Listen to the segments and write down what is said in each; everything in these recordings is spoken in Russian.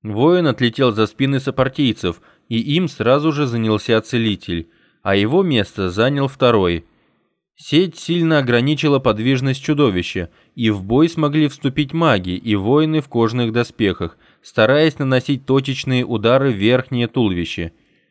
Воин отлетел за спины сопартийцев, и им сразу же занялся целитель, а его место занял второй. Сеть сильно ограничила подвижность чудовища, и в бой смогли вступить маги и воины в кожаных доспехах, стараясь наносить точечные удары в верхнее туловище.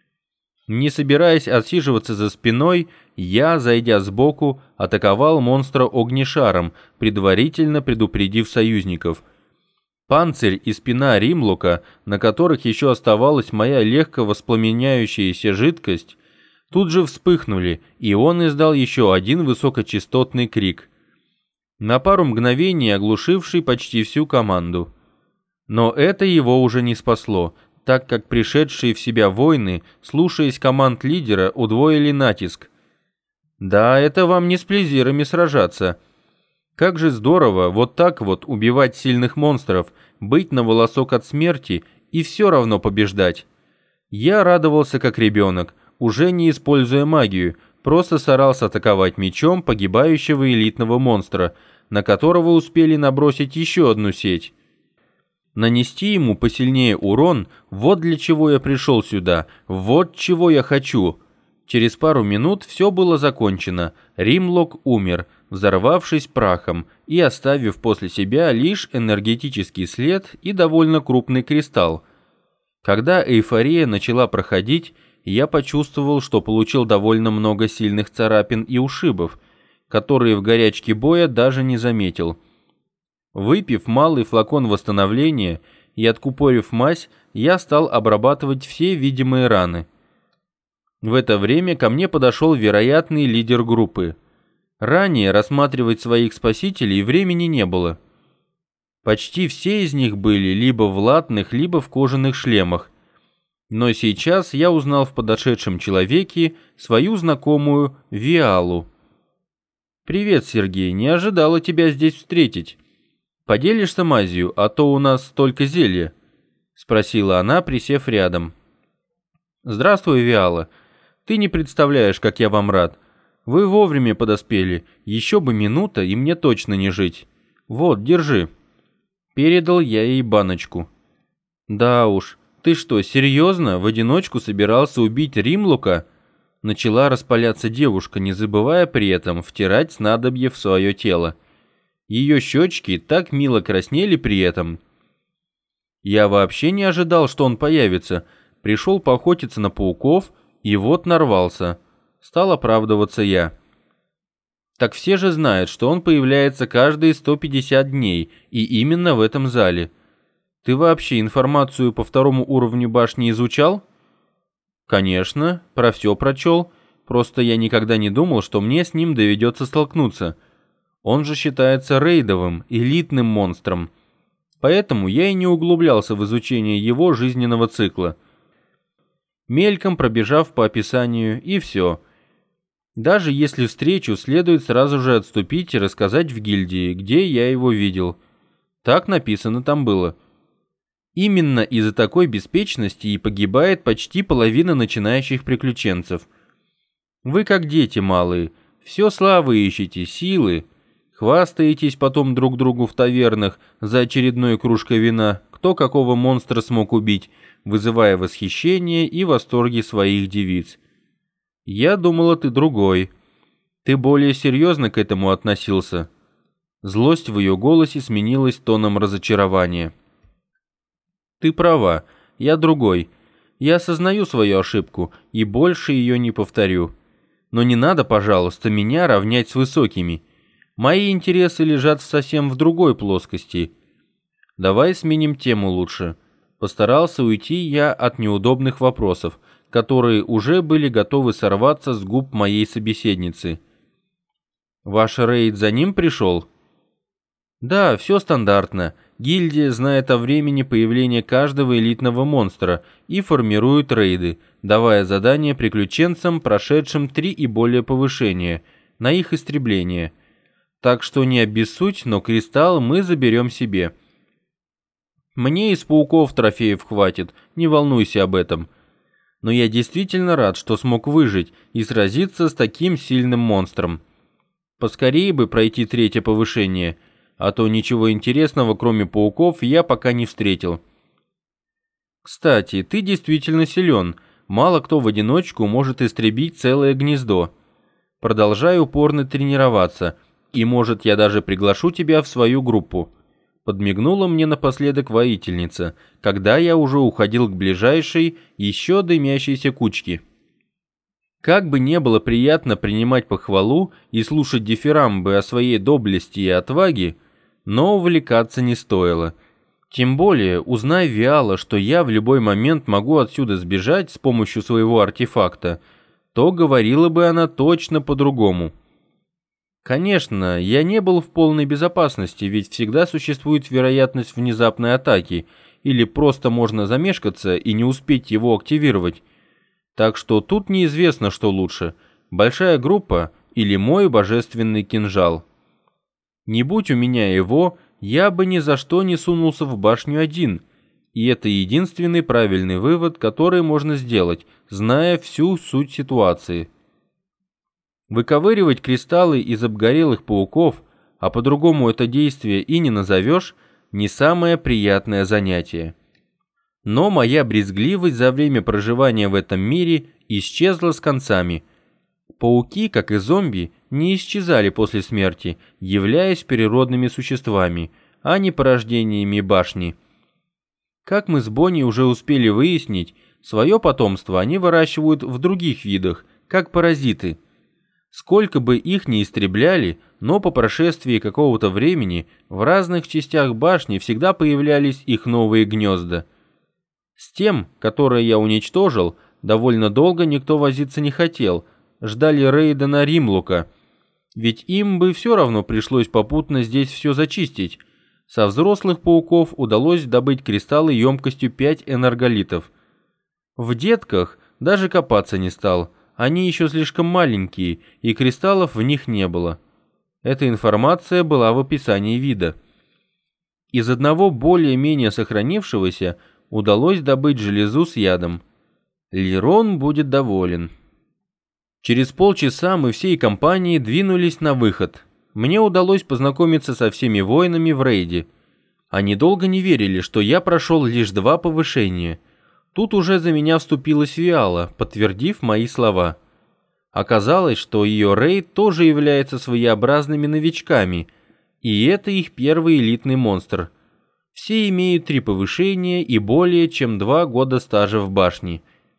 Не собираясь отсиживаться за спиной, я, зайдя сбоку, атаковал монстра огнешаром, предварительно предупредив союзников. Панцирь и спина Римлока, на которых еще оставалась моя легко воспламеняющаяся жидкость, тут же вспыхнули, и он издал еще один высокочастотный крик, на пару мгновений оглушивший почти всю команду. Но это его уже не спасло, так как пришедшие в себя воины, слушаясь команд лидера, удвоили натиск. Да, это вам не с плезирами сражаться. Как же здорово вот так вот убивать сильных монстров, быть на волосок от смерти и все равно побеждать. Я радовался как ребенок, уже не используя магию, просто старался атаковать мечом погибающего элитного монстра, на которого успели набросить еще одну сеть. Нанести ему посильнее урон, вот для чего я пришел сюда, вот чего я хочу. Через пару минут все было закончено, Римлок умер, взорвавшись прахом и оставив после себя лишь энергетический след и довольно крупный кристалл. Когда эйфория начала проходить, я почувствовал, что получил довольно много сильных царапин и ушибов, которые в горячке боя даже не заметил. Выпив малый флакон восстановления и откупорив мазь, я стал обрабатывать все видимые раны. В это время ко мне подошел вероятный лидер группы. Ранее рассматривать своих спасителей времени не было. Почти все из них были либо в латных, либо в кожаных шлемах. Но сейчас я узнал в подошедшем человеке свою знакомую Виалу. «Привет, Сергей, не ожидала тебя здесь встретить. Поделишься мазью, а то у нас только зелье», — спросила она, присев рядом. «Здравствуй, Виала. Ты не представляешь, как я вам рад. Вы вовремя подоспели, еще бы минута, и мне точно не жить. Вот, держи». Передал я ей баночку. «Да уж, ты что, серьезно, в одиночку собирался убить Римлока?» Начала распаляться девушка, не забывая при этом втирать снадобье в свое тело. Ее щечки так мило краснели при этом. Я вообще не ожидал, что он появится. Пришел поохотиться на пауков, и вот нарвался. Стал оправдываться я. Так все же знают, что он появляется каждые 150 дней, и именно в этом зале. Ты вообще информацию по второму уровню башни изучал? Конечно, про все прочел. Просто я никогда не думал, что мне с ним доведется столкнуться. Он же считается рейдовым, элитным монстром. Поэтому я и не углублялся в изучение его жизненного цикла. Мельком пробежав по описанию, и все. Даже если встречу, следует сразу же отступить и рассказать в гильдии, где я его видел. Так написано там было. Именно из-за такой беспечности и погибает почти половина начинающих приключенцев. Вы как дети малые, все славы ищете, силы. Хвастаетесь потом друг другу в тавернах за очередной кружкой вина, кто какого монстра смог убить, вызывая восхищение и восторги своих девиц. Я думала, ты другой. Ты более серьезно к этому относился. Злость в ее голосе сменилась тоном разочарования. Ты права, я другой. Я осознаю свою ошибку и больше ее не повторю. Но не надо, пожалуйста, меня равнять с высокими. Мои интересы лежат совсем в другой плоскости. Давай сменим тему лучше. Постарался уйти я от неудобных вопросов, которые уже были готовы сорваться с губ моей собеседницы. Ваш рейд за ним пришел? Да, все стандартно. Гильдия знает о времени появления каждого элитного монстра и формирует рейды, давая задания приключенцам, прошедшим 3 и более повышения, на их истребление. Так что не обессудь, но кристалл мы заберем себе. Мне из пауков трофеев хватит, не волнуйся об этом. Но я действительно рад, что смог выжить и сразиться с таким сильным монстром. Поскорее бы пройти 3-е повышение, а то ничего интересного, кроме пауков, я пока не встретил. Кстати, ты действительно силен. Мало кто в одиночку может истребить целое гнездо. Продолжай упорно тренироваться, и, может, я даже приглашу тебя в свою группу. Подмигнула мне напоследок воительница, когда я уже уходил к ближайшей, еще дымящейся кучке. Как бы не было приятно принимать похвалу и слушать дифирамбы о своей доблести и отваге, но увлекаться не стоило. Тем более, узнай Виала, что я в любой момент могу отсюда сбежать с помощью своего артефакта, то говорила бы она точно по-другому. Конечно, я не был в полной безопасности, ведь всегда существует вероятность внезапной атаки, или просто можно замешкаться и не успеть его активировать. Так что тут неизвестно, что лучше – большая группа или мой божественный кинжал. Не будь у меня его, я бы ни за что не сунулся в башню один, и это единственный правильный вывод, который можно сделать, зная всю суть ситуации. Выковыривать кристаллы из обгорелых пауков, а по-другому это действие и не назовешь, не самое приятное занятие. Но моя брезгливость за время проживания в этом мире исчезла с концами. Пауки, как и зомби, не исчезали после смерти, являясь природными существами, а не порождениями башни. Как мы с Бонни уже успели выяснить, свое потомство они выращивают в других видах, как паразиты. Сколько бы их ни истребляли, но по прошествии какого-то времени в разных частях башни всегда появлялись их новые гнезда. С тем, которое я уничтожил, довольно долго никто возиться не хотел, ждали рейда на Римлука, ведь им бы все равно пришлось попутно здесь все зачистить. Со взрослых пауков удалось добыть кристаллы емкостью 5 энерголитов. В детках даже копаться не стал. Они еще слишком маленькие, и кристаллов в них не было. Эта информация была в описании вида. Из одного более-менее сохранившегося удалось добыть железу с ядом. Лерон будет доволен. Через полчаса мы всей компанией двинулись на выход. Мне удалось познакомиться со всеми воинами в рейде. Они долго не верили, что я прошел лишь 2 повышения. Тут уже за меня вступилась Виала, подтвердив мои слова. Оказалось, что ее рейд тоже является своеобразными новичками, и это их первый элитный монстр. Все имеют 3 повышения и более чем 2 года стажа в башне.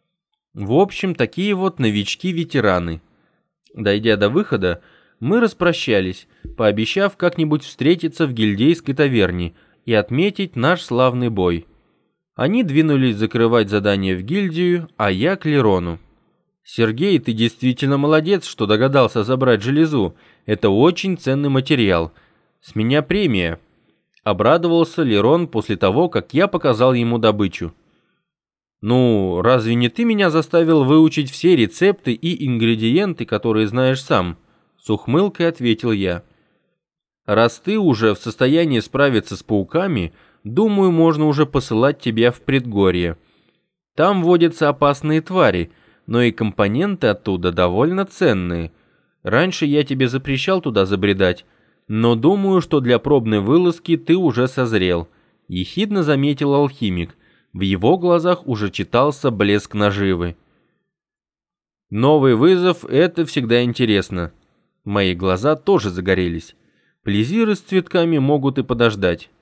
В общем, такие вот новички-ветераны. Дойдя до выхода, мы распрощались, пообещав как-нибудь встретиться в гильдейской таверне и отметить наш славный бой. Они двинулись закрывать задание в гильдию, а я к Лерону. «Сергей, ты действительно молодец, что догадался забрать железу. Это очень ценный материал. С меня премия», — обрадовался Лерон после того, как я показал ему добычу. «Ну, разве не ты меня заставил выучить все рецепты и ингредиенты, которые знаешь сам?» — с ухмылкой ответил я. «Раз ты уже в состоянии справиться с пауками, думаю, можно уже посылать тебя в предгорье. Там водятся опасные твари, но и компоненты оттуда довольно ценные. Раньше я тебе запрещал туда забредать, но думаю, что для пробной вылазки ты уже созрел», — ехидно заметил алхимик. В его глазах уже читался блеск наживы. «Новый вызов — это всегда интересно». Мои глаза тоже загорелись. Плезиры с цветками могут и подождать.